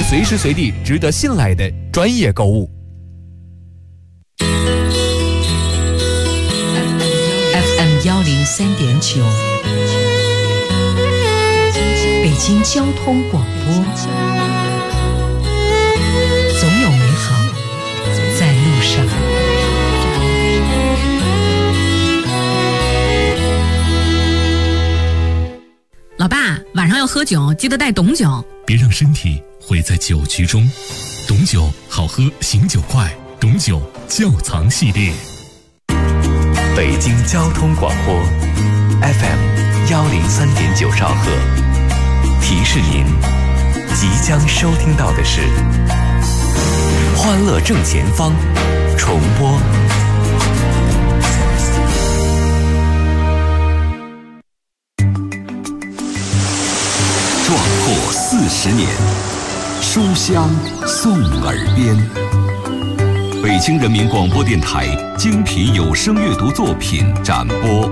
随时随地值得信赖的专业购物。 FM103.9，北京交通广播，总有美好在路上。 老爸，晚上要喝酒，记得带董酒。 别让身体毁在酒局中。董酒好喝，醒酒快。董酒窖藏系列。 北京交通广播 FM103.9兆赫，提示您即将收听到的是欢乐正前方重播。 壮阔40年，书香送耳边。北京人民广播电台精品有声阅读作品展播。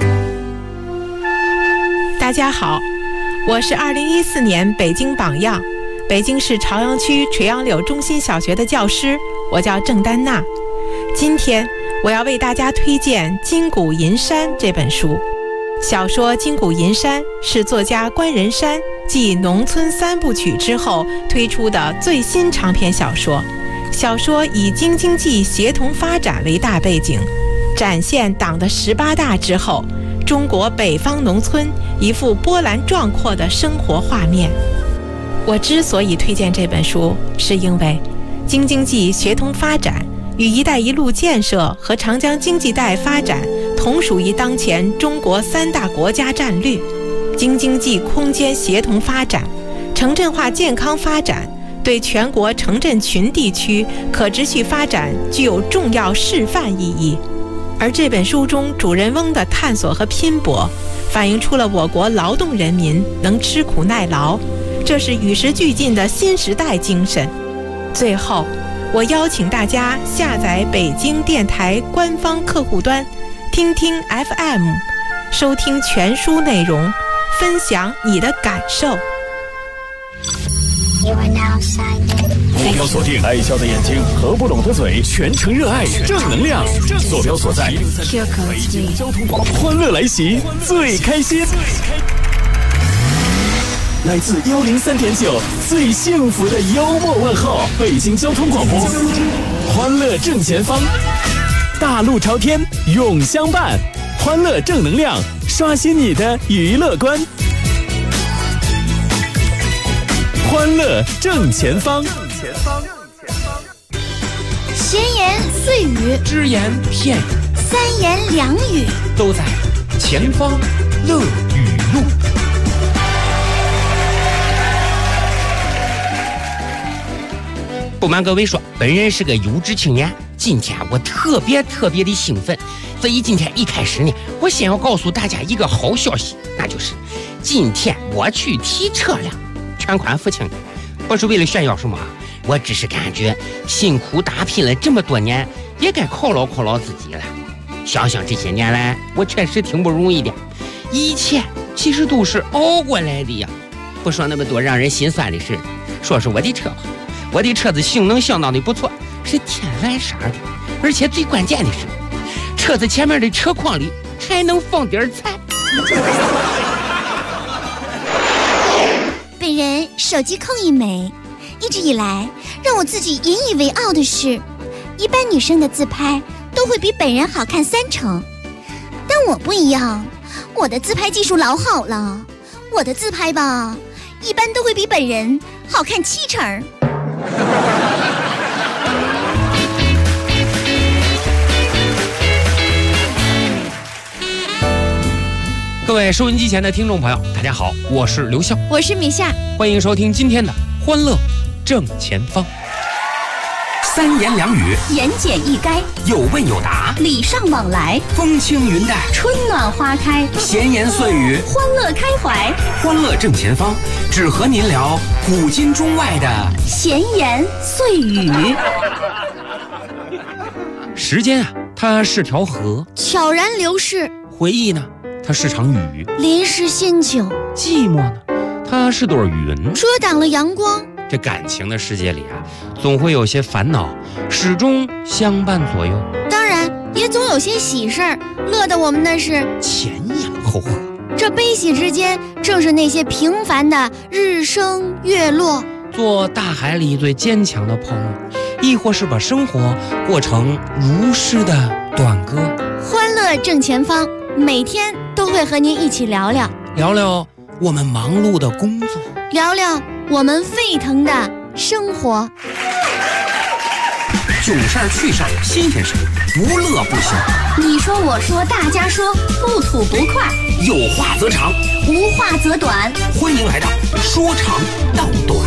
大家好，我是2014年北京榜样，北京市朝阳区垂杨柳中心小学的教师，我叫郑丹娜。今天我要为大家推荐《金谷银山》这本书。小说《金谷银山》是作家关仁山继《农村3部曲》之后推出的最新长篇小说。小说以京津冀协同发展为大背景，展现党的18大之后中国北方农村一幅波澜壮阔的生活画面。我之所以推荐这本书，是因为京津冀协同发展与“一带一路”建设和长江经济带发展同属于当前中国3大国家战略。京津冀空间协同发展、城镇化健康发展对全国城镇群地区可持续发展具有重要示范意义。而这本书中主人翁的探索和拼搏，反映出了我国劳动人民能吃苦耐劳，这是与时俱进的新时代精神。最后，我邀请大家下载北京电台官方客户端，听听 FM， 收听全书内容，分享你的感受。 目标锁定，爱笑的眼睛和不拢的嘴，全程热爱正能量。坐标所在，北京交通广播，欢乐来袭，最开心。来自103.9最幸福的幽默问候，北京交通广播，欢乐正前方，大路朝天永相伴，欢乐正能量，刷新你的娱乐观。欢乐正前方， 闲言碎语， 只言片语 ，3言2语， 都在前方乐语录。不瞒各位说，本人是个优质青年，今天我特别的兴奋，所以今天一开始呢，我先要告诉大家一个好消息，那就是今天我去提车了，全款付清。不是为了炫耀什么，我只是感觉辛苦打拼了这么多年，也该犒劳自己了。想想这些年来，我确实挺不容易的，一切其实都是熬过来的呀。不说那么多让人心酸的事，说说我的车吧。我的车子性能相当的不错，是天蓝色的，而且最关键的是，车子前面的车筐里还能放点菜。 本人手机控一枚，一直以来让我自己引以为傲的是，一般女生的自拍都会比本人好看3成，但我不一样，我的自拍技术老好了，我的自拍吧，一般都会比本人好看7成。 各位收音机前的听众朋友，大家好，我是刘笑， 我是米夏， 欢迎收听今天的欢乐正前方。 3言2语， 言简意赅， 有问有答， 礼尚往来， 风轻云淡， 春暖花开， 闲言碎语， 欢乐开怀， 欢乐正前方，只和您聊古今中外的闲言碎语。 时间啊，它是条河， 悄然流逝； 回忆呢，它是场雨； 淋湿心境； 寂寞呢，它是朵云； 遮挡了阳光； 这感情的世界里啊，总会有些烦恼，始终相伴左右。 当然，也总有些喜事儿，乐得我们那是前仰后合。 这悲喜之间，正是那些平凡的日升月落。 做大海里最坚强的泡沫，亦或是把生活过成如诗的短歌。 欢乐正前方，每天都会和您一起聊聊我们忙碌的工作， 聊聊我们沸腾的生活。 囧事儿、趣事儿、新鲜事儿，不乐不行。 你说我说大家说，不吐不快， 有话则长， 无话则短。 欢迎来到说长道短。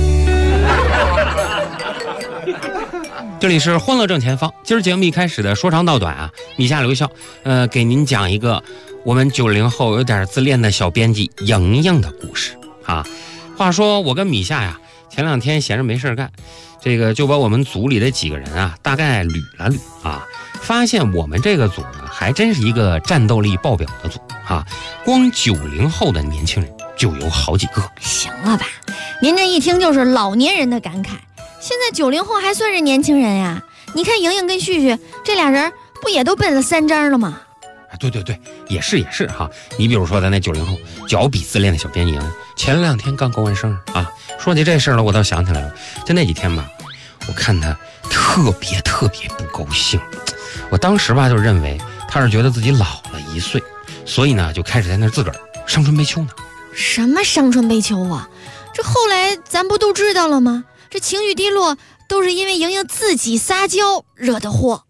这里是欢乐正前方。今儿节目一开始的说长道短啊，米夏留校，给您讲一个我们90后有点自恋的小编辑莹莹的故事啊。话说我跟米夏呀，前2天闲着没事干，这个就把我们组里的几个人啊，大概捋了捋啊，发现我们这个组呢，还真是一个战斗力爆表的组啊。光90后的年轻人就有好几个。 行了吧，您这一听就是老年人的感慨。现在90后还算是年轻人呀？你看莹莹跟旭旭这俩人不也都奔了3张了吗？ 对，也是哈。你比如说咱那90后脚比自恋的小编辑，前2天刚过完生日啊。说起这事儿了，我倒想起来了，就那几天吧，我看他特别不高兴。我当时吧就认为他是觉得自己老了1岁，所以呢就开始在那自个儿伤春悲秋呢。 什么伤春悲秋啊？这后来咱不都知道了吗？这情绪低落都是因为莹莹自己撒娇惹的祸。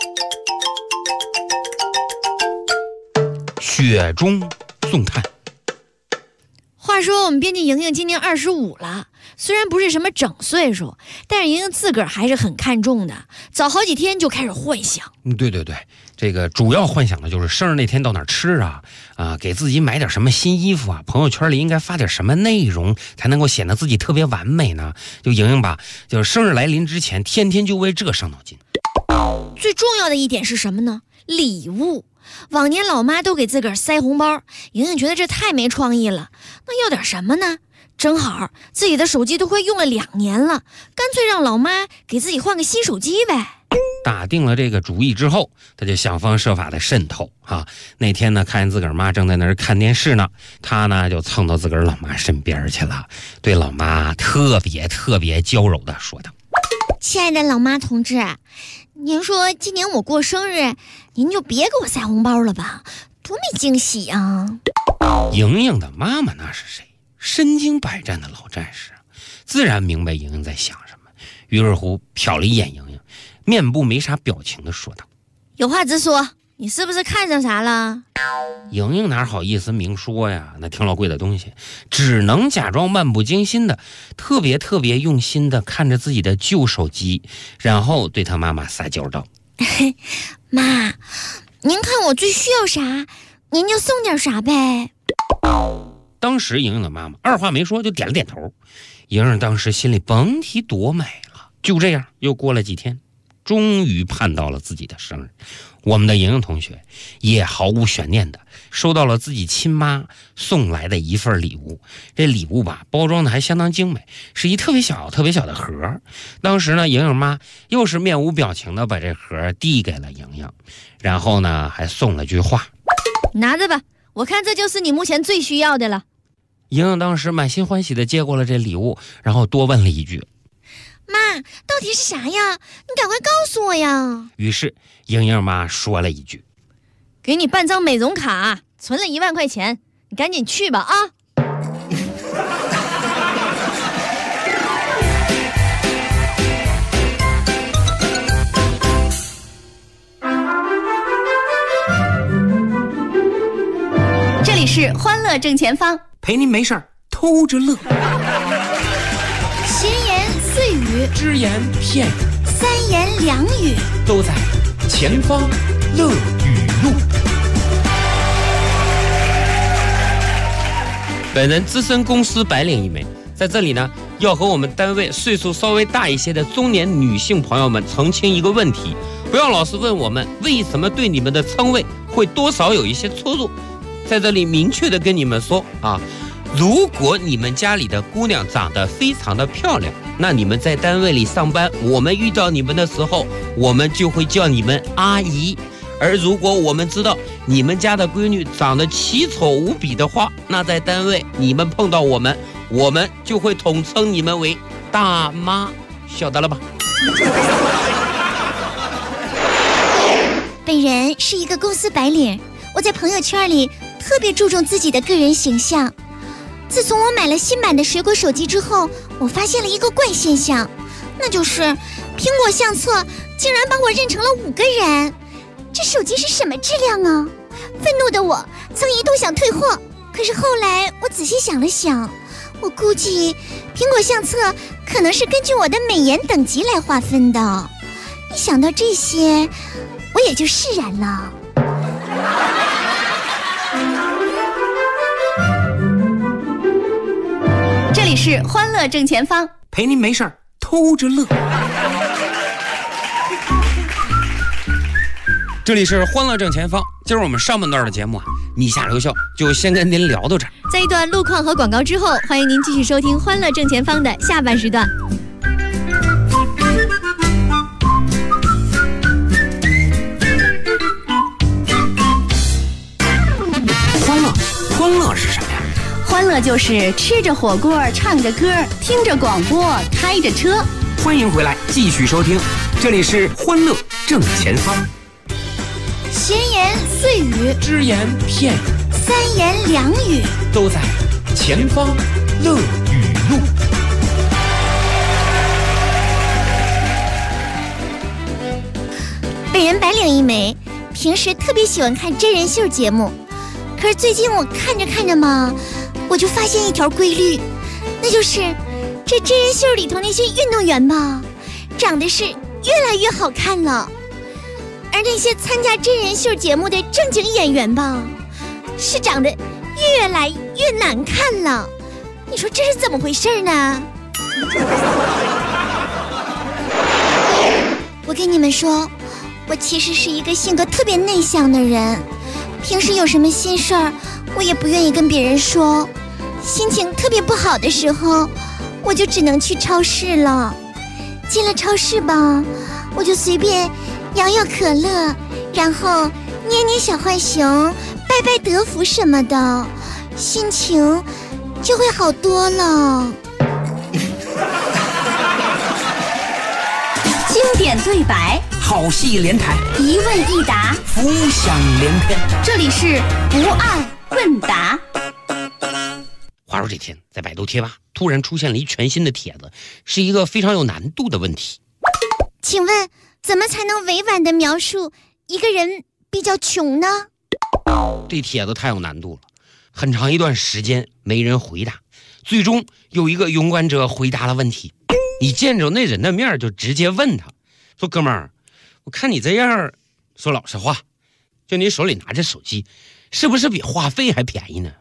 雪中送炭。 话说我们编辑莹莹今年25了，虽然不是什么整岁数，但是莹莹自个儿还是很看重的，早好几天就开始幻想。 对，这个主要幻想的就是生日那天到哪儿吃啊，给自己买点什么新衣服啊，朋友圈里应该发点什么内容才能够显得自己特别完美呢？就莹莹吧，就是生日来临之前，天天就为这伤脑筋。 最重要的一点是什么呢？礼物。往年老妈都给自个儿塞红包，莹莹觉得这太没创意了，那要点什么呢？正好自己的手机都快用了2年了，干脆让老妈给自己换个新手机呗。 打定了这个主意之后，他就想方设法的渗透啊。那天呢，看见自个儿妈正在那儿看电视呢，他呢就蹭到自个儿老妈身边去了，对老妈特别娇柔的说道：“ 亲爱的老妈同志，您说今年我过生日，您就别给我塞红包了吧，多没惊喜啊！” 莹莹的妈妈那是谁？身经百战的老战士，自然明白莹莹在想什么，于是乎瞟了一眼莹莹，面部没啥表情的说道：“ 有话直说，你是不是看上啥了？” 莹莹哪好意思明说呀，那挺老贵的东西，只能假装漫不经心的，特别用心的看着自己的旧手机，然后对她妈妈撒娇道：“ 妈，您看我最需要啥，您就送点啥呗。” 当时莹莹的妈妈二话没说就点了点头。莹莹当时心里甭提多美了。就这样又过了几天，终于盼到了自己的生日。我们的莹莹同学也毫无悬念的收到了自己亲妈送来的一份礼物。这礼物吧，包装的还相当精美，是一特别小的盒。当时呢，莹莹妈又是面无表情的把这盒递给了莹莹，然后呢还送了句话：“ 拿着吧，我看这就是你目前最需要的了。” 莹莹当时满心欢喜的接过了这礼物，然后多问了一句：“ 妈，到底是啥呀？你赶快告诉我呀！” 于是莹莹妈说了一句：“ 给你办张美容卡，存了1万块钱，你赶紧去吧啊！”这里是欢乐正前方， 陪您没事儿偷着乐。 闲言碎语， 只言片语 ，3言2语， 都在前方乐语录。 本人资深公司白领一枚，在这里呢，要和我们单位岁数稍微大一些的中年女性朋友们澄清一个问题，不要老是问我们为什么对你们的称谓会多少有一些出入。在这里明确的跟你们说啊， 如果你们家里的姑娘长得非常的漂亮，那你们在单位里上班，我们遇到你们的时候，我们就会叫你们阿姨。而如果我们知道你们家的闺女长得奇丑无比的话，那在单位你们碰到我们就会统称你们为大妈，晓得了吧？ 本人是一个公司白领，我在朋友圈里特别注重自己的个人形象。自从我买了新版的水果手机之后，我发现了一个怪现象，那就是苹果相册竟然把我认成了5个人。这手机是什么质量啊？愤怒的我曾一度想退货，可是后来我仔细想了想，我估计苹果相册可能是根据我的美颜等级来划分的。一想到这些，我也就释然了。 这里是欢乐正前方， 陪您没事儿偷着乐。 这里是欢乐正前方，今儿我们上半段的节目啊，米下留校就先跟您聊到这儿。 在一段路况和广告之后，欢迎您继续收听欢乐正前方的下半时段。 欢乐是什么呀？ 欢乐就是吃着火锅，唱着歌，听着广播，开着车。 欢迎回来，继续收听，这里是欢乐正前方。 闲言碎语， 只言片语， 三言两语， 都在前方乐语录。 本人白领一枚，平时特别喜欢看真人秀节目。可是最近我看着看着嘛，我就发现一条规律，那就是这真人秀里头那些运动员吧，长得是越来越好看了，而那些参加真人秀节目的正经演员吧，是长得越来越难看了。你说这是怎么回事呢？我跟你们说，我其实是一个性格特别内向的人。平时有什么心事儿，我也不愿意跟别人说。心情特别不好的时候，我就只能去超市了。进了超市吧，我就随便摇摇可乐，然后捏捏小浣熊，拜拜德芙什么的，心情就会好多了。 经典对白， 好戏连台， 一问一答， 浮想联翩。 这里是不爱问答。 话说这天在百度贴吧突然出现了一全新的帖子，是一个非常有难度的问题。 请问怎么才能委婉地描述一个人比较穷呢？ 这帖子太有难度了，很长一段时间没人回答，最终有一个勇敢者回答了问题。你见着那人的面就直接问他说，哥们儿，我看你这样，说老实话，就你手里拿着手机，是不是比话费还便宜呢？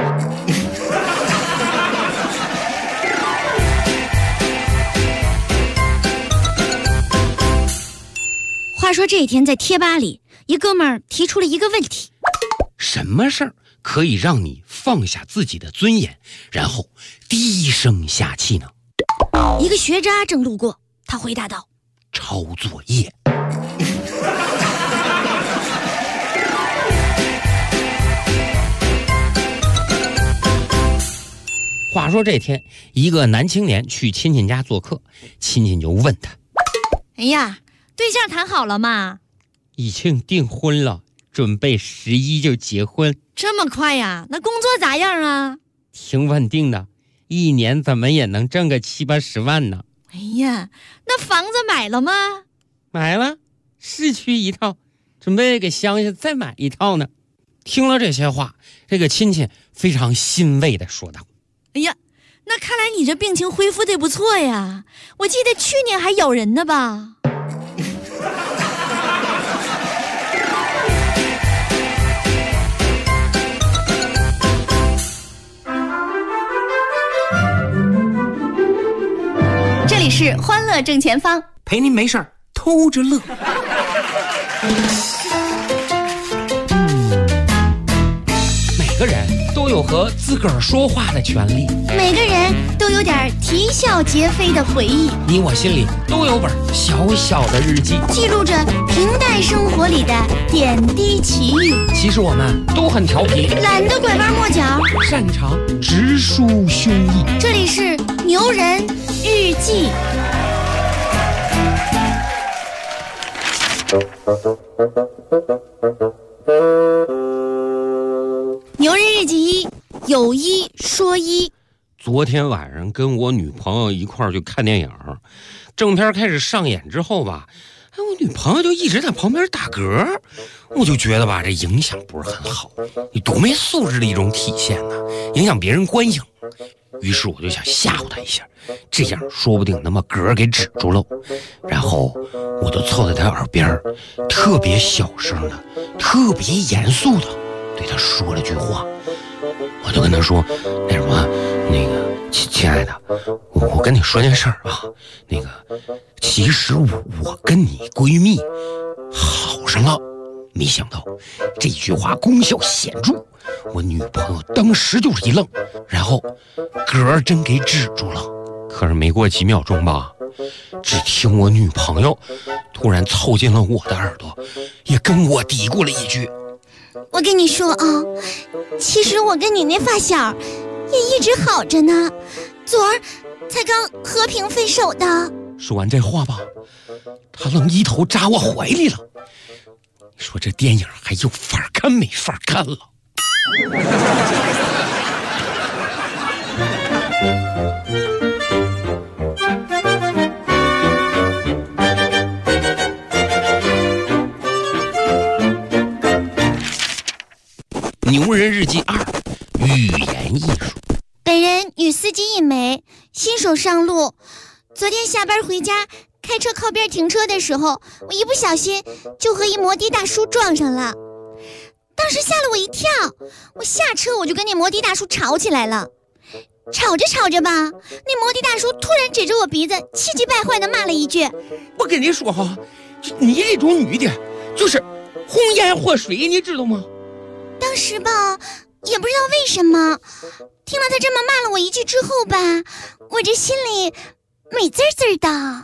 话说这一天在贴吧里，一哥们儿提出了一个问题： 什么事儿可以让你放下自己的尊严，然后低声下气呢？ 一个学渣正路过，他回答道： 抄作业。话说这天，一个男青年去亲戚家做客，亲戚就问他： 哎呀，对象谈好了吗？ 已经订婚了，准备11就结婚。 这么快呀？那工作咋样啊？ 挺稳定的，1年怎么也能挣个70-80万呢。 哎呀，那房子买了吗？ 买了，市区一套，准备给乡下再买一套呢。听了这些话，这个亲戚非常欣慰地说道： 哎呀，那看来你这病情恢复得不错呀，我记得去年还咬人呢吧？这里是欢乐正前方， 陪您没事儿偷着乐。 每个人都有和自个儿说话的权利。 每个人都有点啼笑皆非的回忆， 你我心里都有本小小的日记， 记录着平淡生活里的点滴奇遇。 其实我们都很调皮， 懒得拐弯抹角， 擅长直抒胸臆。 这里是牛人日记。牛人日记一，有一说一。 昨天晚上跟我女朋友一块儿去看电影，正片开始上演之后吧，我女朋友就一直在旁边打嗝，我就觉得吧，这影响不是很好，你多没素质的一种体现呢，影响别人观影。于是我就想吓唬她一下，这样说不定能把嗝给止住了。然后我就凑在她耳边，特别小声的、特别严肃的对她说了句话。我就跟她说：“那什么，那个亲爱的，我跟你说件事儿啊，那个其实我跟你闺蜜好上了。”没想到这句话功效显著，我女朋友当时就是一愣，然后嗝真给止住了。可是没过几秒钟吧，只听我女朋友突然凑近了我的耳朵，也跟我嘀咕了一句：“ 我跟你说啊，其实我跟你那发小也一直好着呢，昨儿才刚和平分手的。” 说完这话吧，她愣一头扎我怀里了。说这电影还有法看没法看了。牛人日记2，语言艺术。 本人女司机一枚，新手上路。昨天下班回家，开车靠边停车的时候，我一不小心就和一摩的大叔撞上了，当时吓了我一跳。我下车我就跟那摩的大叔吵起来了，吵着吵着吧，那摩的大叔突然指着我鼻子，气急败坏地骂了一句：“ 我跟你说哈，你这种女的就是红颜祸水，你知道吗？” 当时吧，也不知道为什么，听了他这么骂了我一句之后吧，我这心里美滋滋的。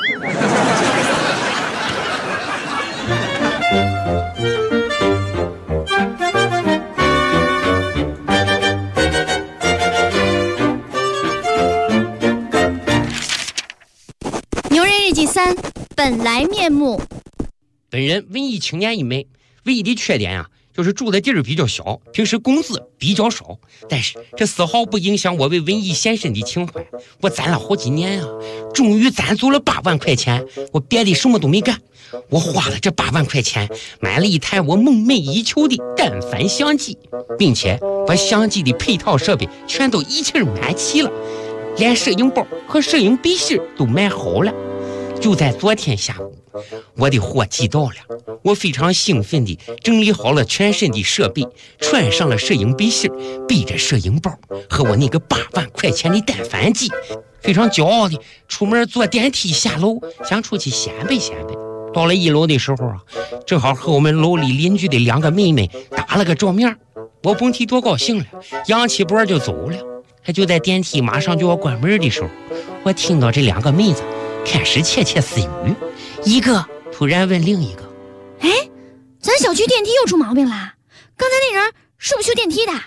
牛人日记3，本来面目。 本人文艺青年一枚，唯一的缺点呀，就是住的地儿比较小，平时工资比较少，但是这丝毫不影响我为文艺献身的情怀。我攒了好几年啊，终于攒足了8万块钱，我别的什么都没干，我花了这8万块钱买了一台我梦寐以求的单反相机，并且把相机的配套设备全都一气买齐了，连摄影包和摄影笔芯都买好了。就在昨天下午，我的货寄到了，我非常兴奋地整理好了全身的设备，穿上了摄影笔芯，背着摄影包和我那个8万块钱的单反机，非常骄傲地出门坐电梯下楼，想出去显摆显摆。到了1楼的时候啊，正好和我们楼里邻居的2个妹妹打了个照面，我甭提多高兴了，扬起脖就走了。就在电梯马上就要关门的时候，我听到这2个妹子开始窃窃私语，一个突然问另一个：“ 哎，咱小区电梯又出毛病了，刚才那人是不是修电梯的？”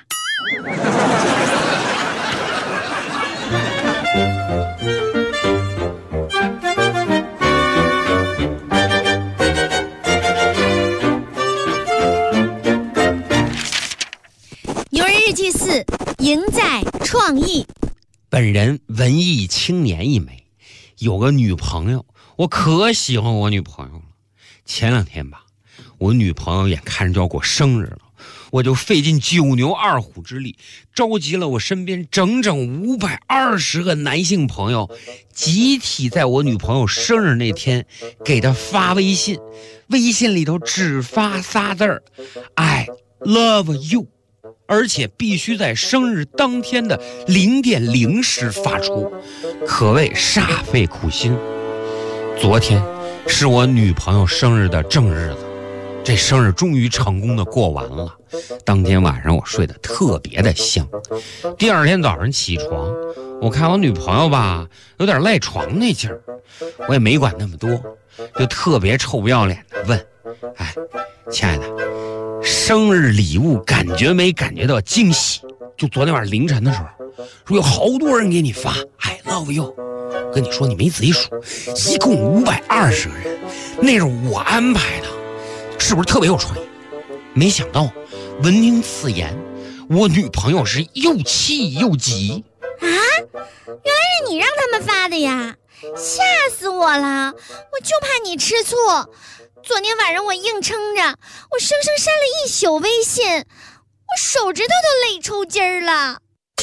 牛人日记4，赢在创意。 本人文艺青年一枚，有个女朋友，我可喜欢我女朋友了。前2天吧，我女朋友眼看着就要过生日了，我就费尽9牛2虎之力，召集了我身边整整520个男性朋友，集体在我女朋友生日那天给她发微信，微信里头只发仨字儿 ：I love you。而且必须在生日当天的0点0时发出，可谓煞费苦心。昨天是我女朋友生日的正日子，这生日终于成功的过完了。 当天晚上我睡得特别的香。第二天早上起床，我看我女朋友吧有点赖床那劲儿，我也没管那么多，就特别臭不要脸的问：哎，亲爱的，生日礼物感觉没感觉到惊喜？就昨天晚上凌晨的时候，说有好多人给你发 I love you， 跟你说你没仔细数，一共520个人，那是我安排的，是不是特别有创意？没想到闻听此言，我女朋友是又气又急。 啊，原来是你让他们发的呀，吓死我了，我就怕你吃错。昨天晚上我硬撑着，我生生删了一宿微信，我手指头都累抽筋儿了。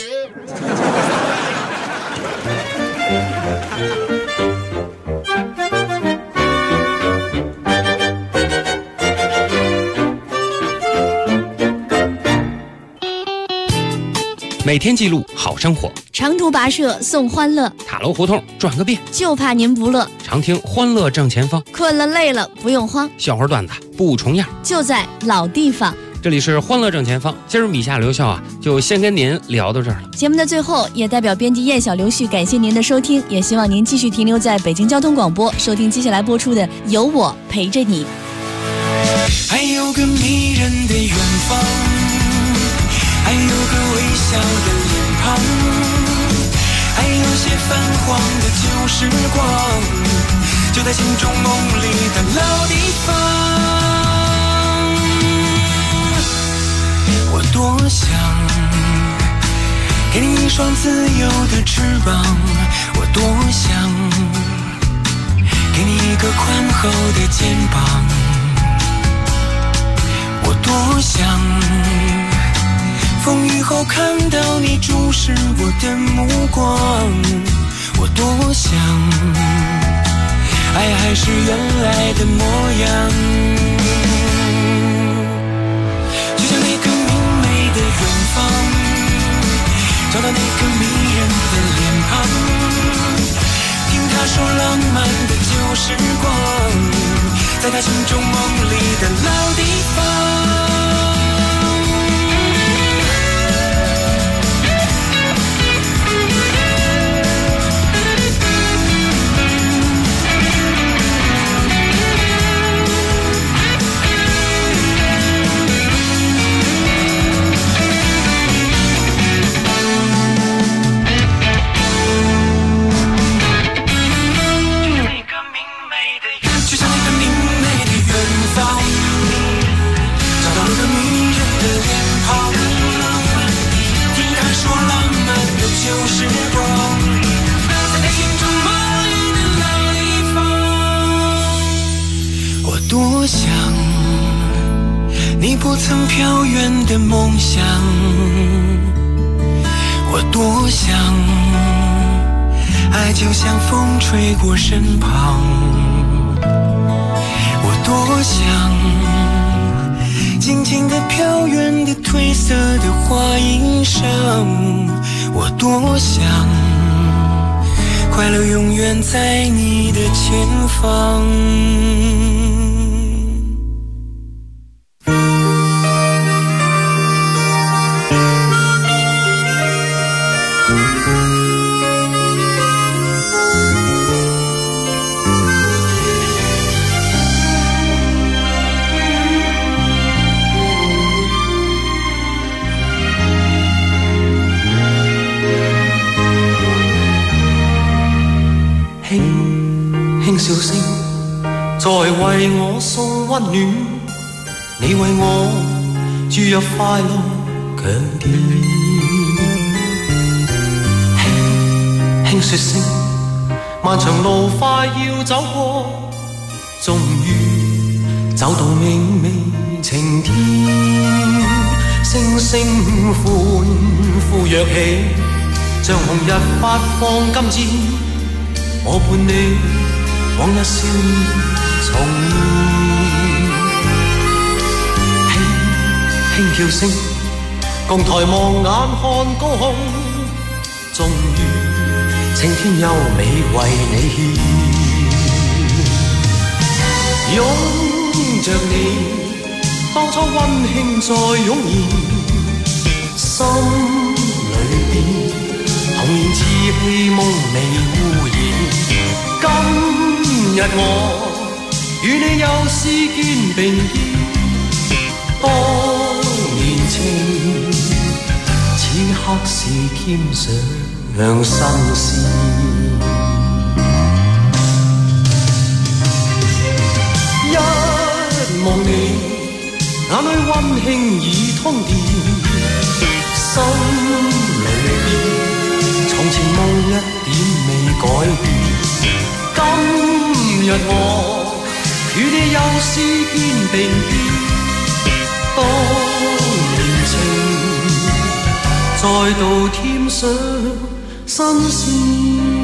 每天记录好生活， 长途跋涉送欢乐， 塔楼胡同转个遍， 就怕您不乐。 常听欢乐正前方， 困了累了不用慌， 笑话段子不重样， 就在老地方。 这里是欢乐正前方，今儿米夏刘笑啊，就先跟您聊到这儿了。 节目的最后，也代表编辑燕小刘旭感谢您的收听，也希望您继续停留在北京交通广播，收听接下来播出的《有我陪着你》。 还有个迷人的远方，还有个微笑的脸庞，还有些泛黄的旧时光，就在心中梦里的老地方。我多想给你一双自由的翅膀，我多想给你一个宽厚的肩膀，我多想风雨后看到你注视我的目光，我多想爱还是原来的模样，就像那个明媚的远方，找到那个迷人的脸庞，听他说浪漫的旧时光，在他心中梦里的老地方。多想你不曾飘远的梦想，我多想爱就像风吹过身旁，我多想静静地飘远的褪色的花衣裳，我多想快乐永远在你的前方。輕笑聲在為我送溫暖，你為我注入快樂強電。輕說聲漫長路快要走過，終於走到明媚晴天，星星歡呼躍起，像紅日發放金箭，我伴你往日少年重現，輕輕叫聲，共抬望眼看高空，終於青天優美為你獻，擁着你， 當初溫馨再湧現，心裏邊童年稚氣夢未污染。今日我與你又試肩並肩，當年情此刻是添上新鮮。一望你眼裏溫馨已通電，心裏邊從前夢一點未改變。今日我與你又試肩並肩，當年情再度添上新鮮。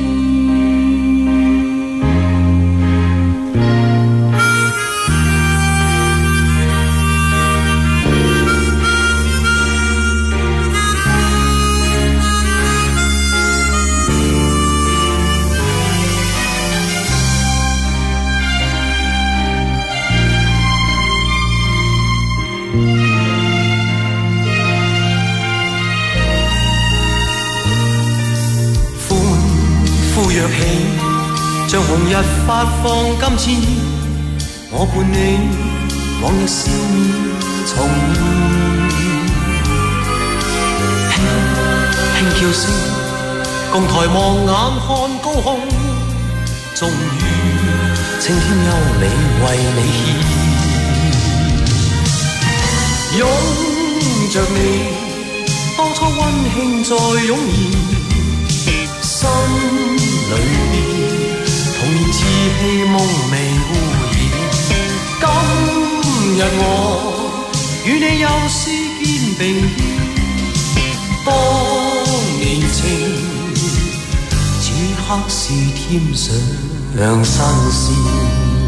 若起，像紅日發放金箭，我伴你往日笑面重現。輕叫聲，共抬望眼看高空，終於青天優美為你獻。擁着你，當初溫馨再湧現，心裏邊童年稚氣夢未污染。今日我與你又試肩並肩，當年情此刻是添上新鮮。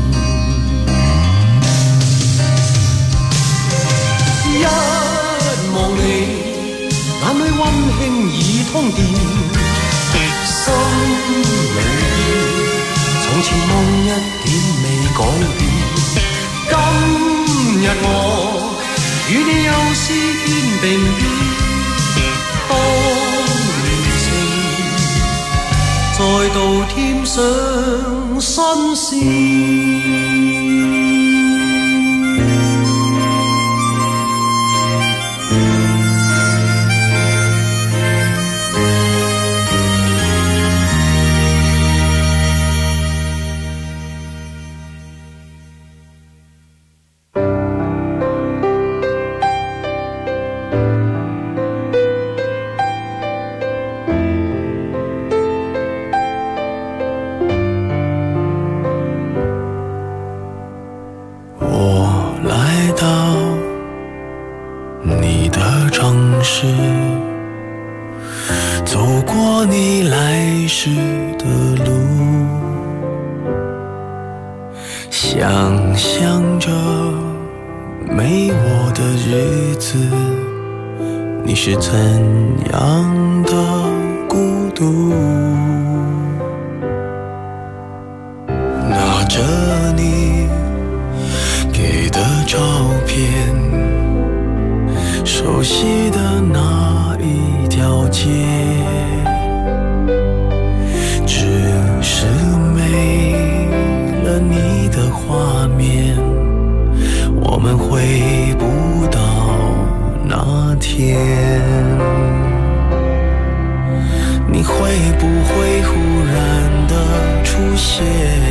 一望你眼裏溫馨已通電，心裏邊從前夢一點未改變。今日我與你又試肩並肩，當年情再度添上新鮮。 想象着没我的日子，你是怎样的孤独？拿着你给的照片，熟悉的那一条街，只是没了你的画面，我们回不到那天。你会不会忽然的出现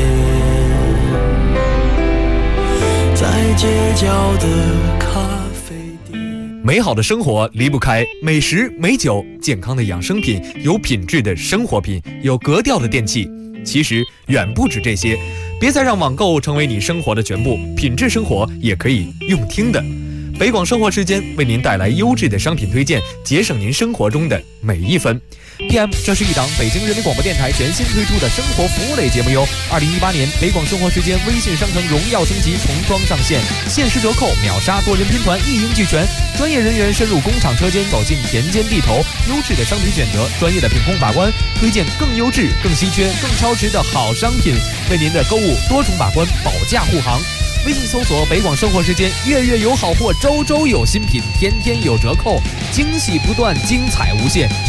在街角的咖啡店？ 美好的生活离不开美食美酒，健康的养生品，有品质的生活品，有格调的电器。其实远不止这些，别再让网购成为你生活的全部，品质生活也可以用听的。北广生活时间为您带来优质的商品推荐，节省您生活中的每一分。PM， 这是一档北京人民广播电台全新推出的生活服务类节目哟。2018年北广生活时间微信商城荣耀升级重装上线，限时折扣秒杀，多人拼团一应俱全，专业人员深入工厂车间，走进田间地头，优质的商品选择，专业的品控把关，推荐更优质、更稀缺、更超值的好商品，为您的购物多重把关，保驾护航。 微信搜索北广生活时间，月月有好货，周周有新品，天天有折扣，惊喜不断，精彩无限。